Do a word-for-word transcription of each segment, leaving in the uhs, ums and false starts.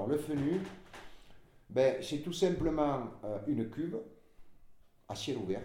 Alors le fenu, ben, c'est tout simplement euh, une cuve à ciel ouvert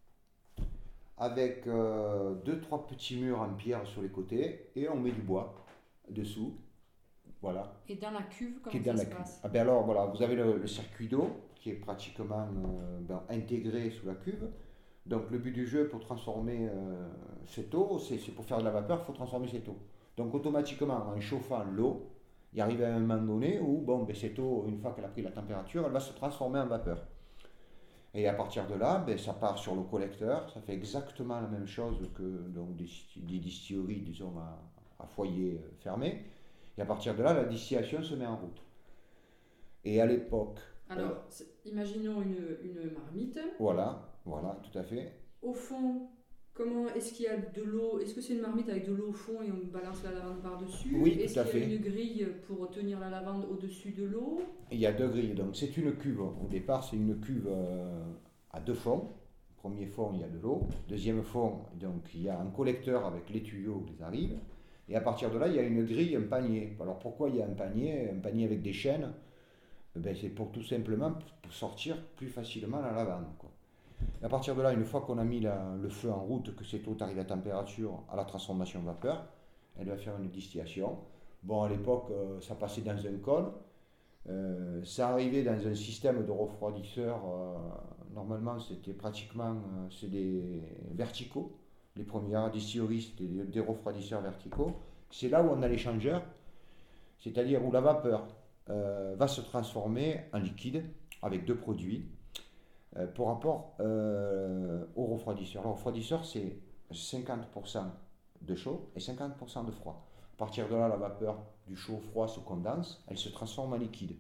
avec euh, deux trois petits murs en pierre sur les côtés et on met du bois dessous. Voilà, Et dans la cuve, qui est comment dans ça la se cuve. passe? Ah ben alors voilà, vous avez le, le circuit d'eau qui est pratiquement euh, ben, intégré sous la cuve. Donc le but du jeu pour transformer euh, cette eau, c'est, c'est pour faire de la vapeur, il faut transformer cette eau. Donc automatiquement, en chauffant l'eau, il arrive à un moment donné où bon, ben, cette eau, une fois qu'elle a pris la température, elle va se transformer en vapeur. Et à partir de là, ben, ça part sur le collecteur, ça fait exactement la même chose que donc, des, des distilleries, disons, à, à foyer euh, fermé. Et à partir de là, la distillation se met en route. Et à l'époque, euh, Alors, c'est- imaginons une, une marmite. voilà, voilà, tout à fait. Au fond, comment est-ce qu'il y a de l'eau? Est-ce que c'est une marmite avec de l'eau au fond et on balance la lavande par-dessus? Oui, Est-ce tout à qu'il y a fait. une grille pour tenir la lavande au-dessus de l'eau? Il y a deux grilles, donc c'est une cuve. Au départ, c'est une cuve euh, à deux fonds. Premier fond, il y a de l'eau. Deuxième fond, donc il y a un collecteur avec les tuyaux qui arrivent. Et à partir de là, il y a une grille, un panier. Alors pourquoi il y a un panier? Un panier avec des chaînes. Eh ben, c'est pour tout simplement pour sortir plus facilement la lavande, quoi. Et à partir de là, une fois qu'on a mis la- le feu en route, que cette eau arrive à température à la transformation vapeur, elle va faire une distillation. Bon, à l'époque, euh, ça passait dans un cône. Euh, ça arrivait dans un système de refroidisseur. Euh, normalement, c'était pratiquement euh, c'est des verticaux. Les premières distilleries, c'était des, des refroidisseurs verticaux. C'est là où on a l'échangeur, c'est-à-dire où la vapeur euh, va se transformer en liquide avec deux produits euh, pour rapport euh, au refroidisseur. Le refroidisseur, c'est cinquante pour cent de chaud et cinquante pour cent de froid. À partir de là, la vapeur du chaud-froid se condense, elle se transforme en liquide.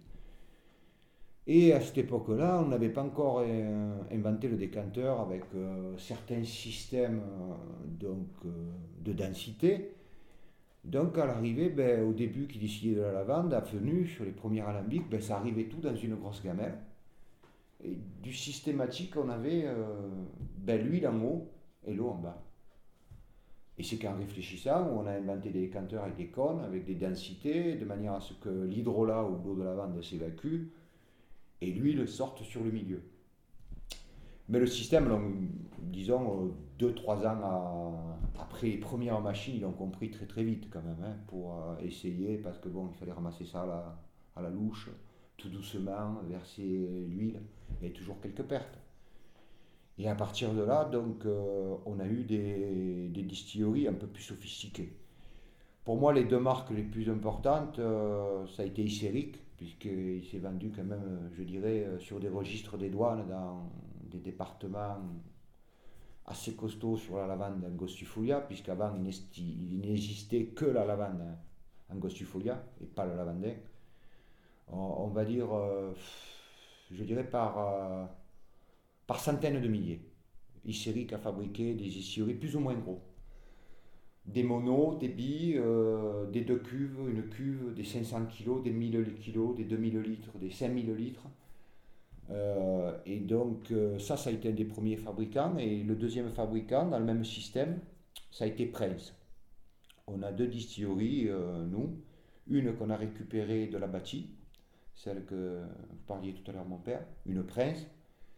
Et à cette époque-là, on n'avait pas encore euh, inventé le décanteur avec euh, certains systèmes euh, donc, euh, de densité. Donc à l'arrivée, ben, au début qui distillait de la lavande, à venu sur les premiers alambics, ben, ça arrivait tout dans une grosse gamelle. Et du systématique, on avait euh, ben, l'huile en haut et l'eau en bas. Et c'est qu'en réfléchissant, on a inventé des décanteurs avec des cônes, avec des densités, de manière à ce que l'hydrolat ou l'eau de lavande s'évacue et l'huile sorte sur le milieu. Mais le système, donc, disons, deux trois ans à- après les premières machines, ils l'ont compris très très vite quand même, hein, pour euh, essayer, parce que bon, il fallait ramasser ça à la, à la louche, tout doucement, verser l'huile, il y avait toujours quelques pertes. Et à partir de là, donc, euh, on a eu des, des distilleries un peu plus sophistiquées. Pour moi, les deux marques les plus importantes, euh, ça a été Icéric, puisqu'il s'est vendu quand même, euh, je dirais, euh, sur des registres des douanes dans des départements assez costauds sur la lavande angostifolia, puisqu'avant il n'esti- il n'existait que la lavande angostifolia et pas le lavandin. On, on va dire, euh, je dirais par, euh, par centaines de milliers. Icéric a fabriqué des distilleries plus ou moins gros. Des monos, des billes, euh, des deux cuves, une cuve, des cinq cents kilos, des mille kilos, des deux mille litres, des cinq mille litres. Euh, et donc euh, ça, ça a été un des premiers fabricants. Et le deuxième fabricant, dans le même système, ça a été Prince. On a deux distilleries, euh, nous. Une qu'on a récupérée de la bâtie, celle que vous parliez tout à l'heure, mon père, une Prince,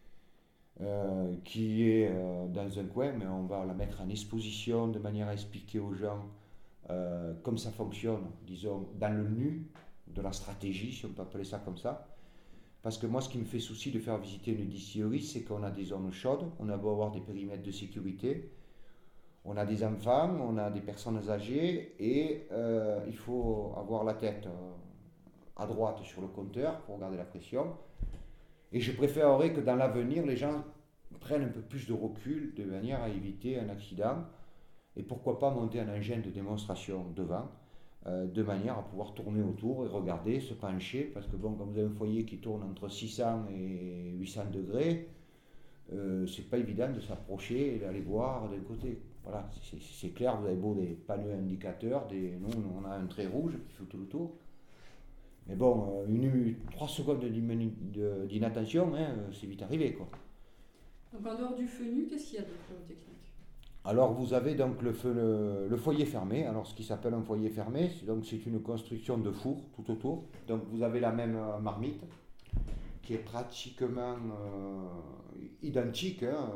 euh, qui est euh, dans un coin, mais on va la mettre en exposition de manière à expliquer aux gens euh, comme ça fonctionne, disons, dans le nu de la stratégie, si on peut appeler ça comme ça. Parce que moi, ce qui me fait souci de faire visiter une distillerie, c'est qu'on a des zones chaudes, on a beau avoir des périmètres de sécurité, on a des enfants, on a des personnes âgées, et euh, il faut avoir la tête euh, à droite sur le compteur pour regarder la pression. Et je préférerais que dans l'avenir, les gens prennent un peu plus de recul de manière à éviter un accident et pourquoi pas monter un engin de démonstration devant euh, de manière à pouvoir tourner autour et regarder, se pencher parce que bon, quand vous avez un foyer qui tourne entre six cents et huit cents degrés, euh, c'est pas évident de s'approcher et d'aller voir d'un côté. Voilà, c'est, c'est clair, vous avez beau des panneaux indicateurs, des, nous on a un trait rouge qui fait tout le tour. Mais bon, euh, une, trois secondes d'inattention, hein, c'est vite arrivé quoi. Donc en dehors du fenu, qu'est-ce qu'il y a d'autre comme technique? Alors vous avez donc le, feu- le- le foyer fermé. Alors ce qui s'appelle un foyer fermé, c'est- donc c'est une construction de four tout autour. Donc vous avez la même euh, marmite qui est pratiquement euh, identique, hein,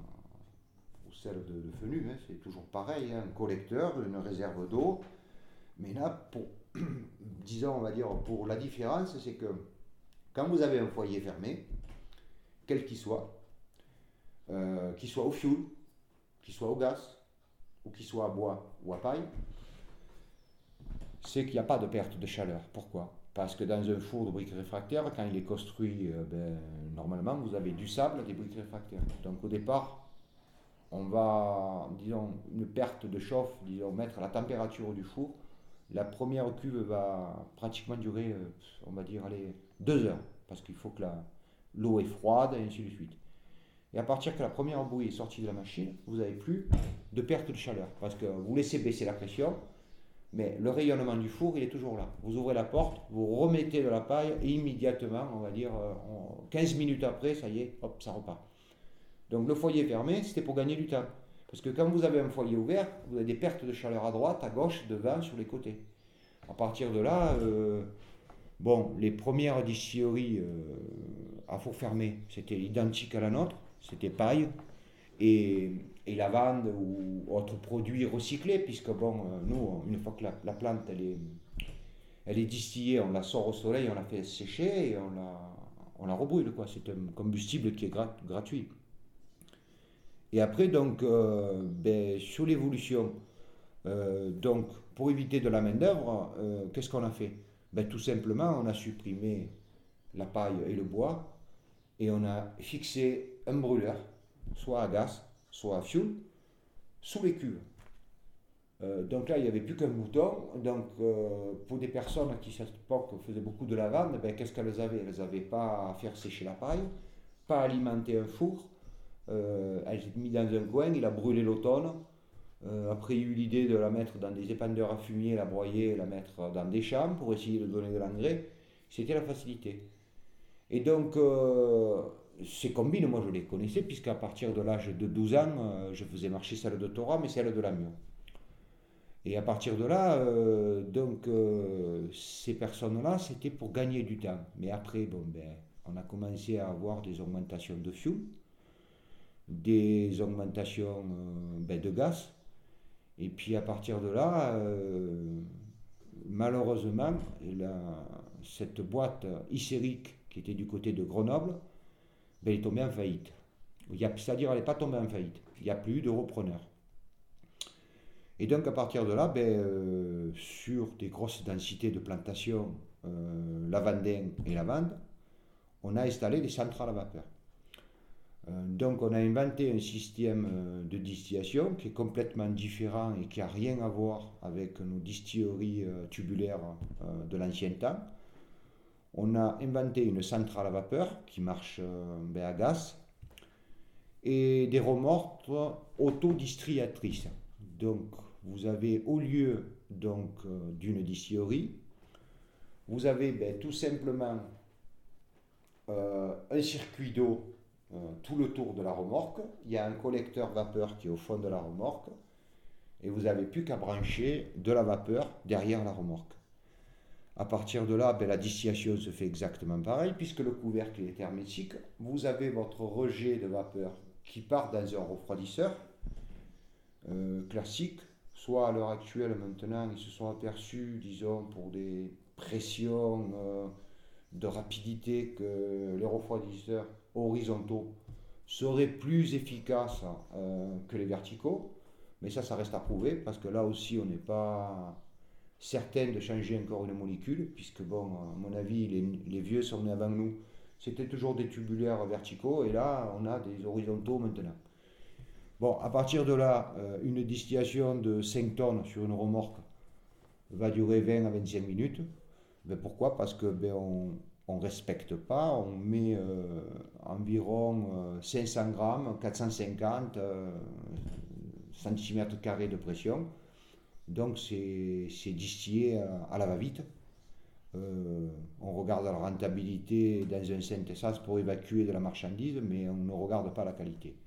ou celle de, de Fenu, hein, c'est toujours pareil, hein, un collecteur, une réserve d'eau. Mais là, pour, disons, on va dire, pour la différence, c'est que quand vous avez un foyer fermé, quel qu'il soit, euh, qu'il soit au fioul, qu'il soit au gaz, ou qu'il soit à bois ou à paille, c'est qu'il n'y a pas de perte de chaleur. Pourquoi? Parce que dans un four de briques réfractaires, quand il est construit, euh, ben, normalement, vous avez du sable, des briques réfractaires. Donc au départ, on va, disons, une perte de chauffe, disons, mettre la température du four. La première cuve va pratiquement durer, euh, on va dire, allez, deux heures, parce qu'il faut que la- l'eau est froide, et ainsi de suite. Et à partir que la première bouillie est sortie de la machine, vous n'avez plus de perte de chaleur, parce que vous laissez baisser la pression, mais le rayonnement du four, il est toujours là. Vous ouvrez la porte, vous remettez de la paille, et immédiatement, on va dire, euh, en quinze minutes après, ça y est, hop, ça repart. Donc le foyer fermé, c'était pour gagner du temps. Parce que quand vous avez un foyer ouvert, vous avez des pertes de chaleur à droite, à gauche, devant, sur les côtés. À partir de là, euh, bon, les premières distilleries euh, à four fermé, c'était identique à la nôtre, c'était paille et, et lavande ou autres produits recyclés, puisque bon, euh, nous, une fois que la, la plante elle est, elle est distillée, on la sort au soleil, on la fait sécher et on la, on la rebrûle, quoi. C'est un combustible qui est grat- gratuit. Et après, donc, euh, ben, sur l'évolution, euh, donc, pour éviter de la main-d'œuvre, euh, qu'est-ce qu'on a fait? Ben, tout simplement, on a supprimé la paille et le bois et on a fixé un brûleur, soit à gaz, soit à fioul, sous les cuves. Euh, donc là, il n'y avait plus qu'un bouton. Donc, euh, pour des personnes qui, à cette époque, faisaient beaucoup de lavande, ben, qu'est-ce qu'elles avaient? Elles n'avaient pas à faire sécher la paille, pas à alimenter un four. Euh, elle s'est mise dans un coin, il a brûlé l'automne. Euh, après, il y a eu l'idée de la mettre dans des épandeurs à fumier, la broyer, la mettre dans des champs pour essayer de donner de l'engrais. C'était la facilité. Et donc, euh, ces combines, moi je les connaissais, puisqu'à partir de l'âge de douze ans, euh, je faisais marcher celle de Torah, mais celle de Lamiot. Et à partir de là, euh, donc, euh, ces personnes-là, c'était pour gagner du temps. Mais après, bon, ben, on a commencé à avoir des augmentations de fuel, des augmentations euh, ben, de gaz. Et puis à partir de là, euh, malheureusement, la- cette boîte Icéric qui était du côté de Grenoble, ben, elle est tombée en faillite. Il y a- C'est-à-dire elle n'est pas tombée en faillite. Il n'y a plus eu de repreneur. Et donc à partir de là, ben, euh, sur des grosses densités de plantation euh, lavandin et lavande, on a installé des centrales à vapeur. Euh, donc on a inventé un système euh, de distillation qui est complètement différent et qui n'a rien à voir avec nos distilleries euh, tubulaires euh, de l'ancien temps. On a inventé une centrale à vapeur qui marche euh, ben, à gaz et des remorques autodistriatrices. Donc vous avez au lieu donc euh, d'une distillerie, vous avez ben, tout simplement euh, un circuit d'eau euh, tout le tour de la remorque. Il y a un collecteur vapeur qui est au fond de la remorque et vous n'avez plus qu'à brancher de la vapeur derrière la remorque. À partir de là, ben, la distillation se fait exactement pareil puisque le couvercle est hermétique. Vous avez votre rejet de vapeur qui part dans un refroidisseur euh, classique. Soit à l'heure actuelle maintenant, ils se sont aperçus, disons, pour des pressions euh, de rapidité que les refroidisseurs horizontaux seraient plus efficaces euh, que les verticaux. Mais ça, ça reste à prouver parce que là aussi, on n'est pas certain de changer encore une molécule, puisque, bon, à mon avis, les, les vieux sont nés avant nous. C'était toujours des tubulaires verticaux et là, on a des horizontaux maintenant. Bon, à partir de là, euh, une distillation de cinq tonnes sur une remorque va durer vingt à vingt-cinq minutes. Ben pourquoi? Parce que ben on ne respecte pas, on met euh, environ euh, cinq cents grammes, quatre cent cinquante euh, centimètres carrés de pression. Donc c'est distillé à, à la va-vite. Euh, on regarde la rentabilité dans un synthésage pour évacuer de la marchandise, mais on ne regarde pas la qualité.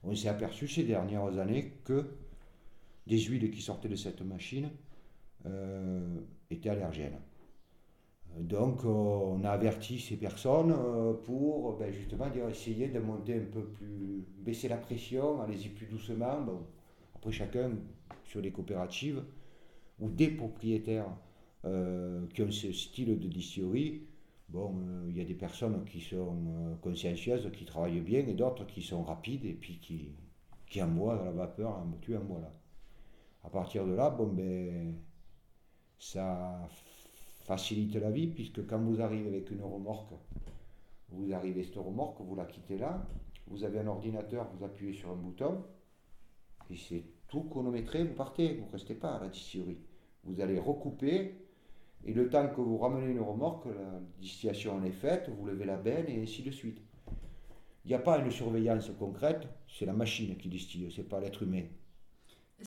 On s'est aperçu ces dernières années que des huiles qui sortaient de cette machine euh, étaient allergènes. Donc, euh, on a averti ces personnes euh, pour ben, justement dire, essayer de monter un peu plus, baisser la pression, allez-y plus doucement. Bon, après, chacun sur les coopératives ou des propriétaires euh, qui ont ce style de distillerie. Bon, euh, il y a des personnes qui sont euh, consciencieuses, qui travaillent bien, et d'autres qui sont rapides et puis qui, qui envoient dans la vapeur, tu envoies là. À partir de là, bon ben, ça facilite la vie, puisque quand vous arrivez avec une remorque, vous arrivez cette remorque, vous la quittez là, vous avez un ordinateur, vous appuyez sur un bouton, et c'est tout chronométré, vous partez, vous ne restez pas à la distillerie. Vous allez recouper, et le temps que vous ramenez une remorque, la distillation en est faite, vous levez la benne, et ainsi de suite. Il n'y a pas une surveillance concrète, c'est la machine qui distille, c'est pas l'être humain.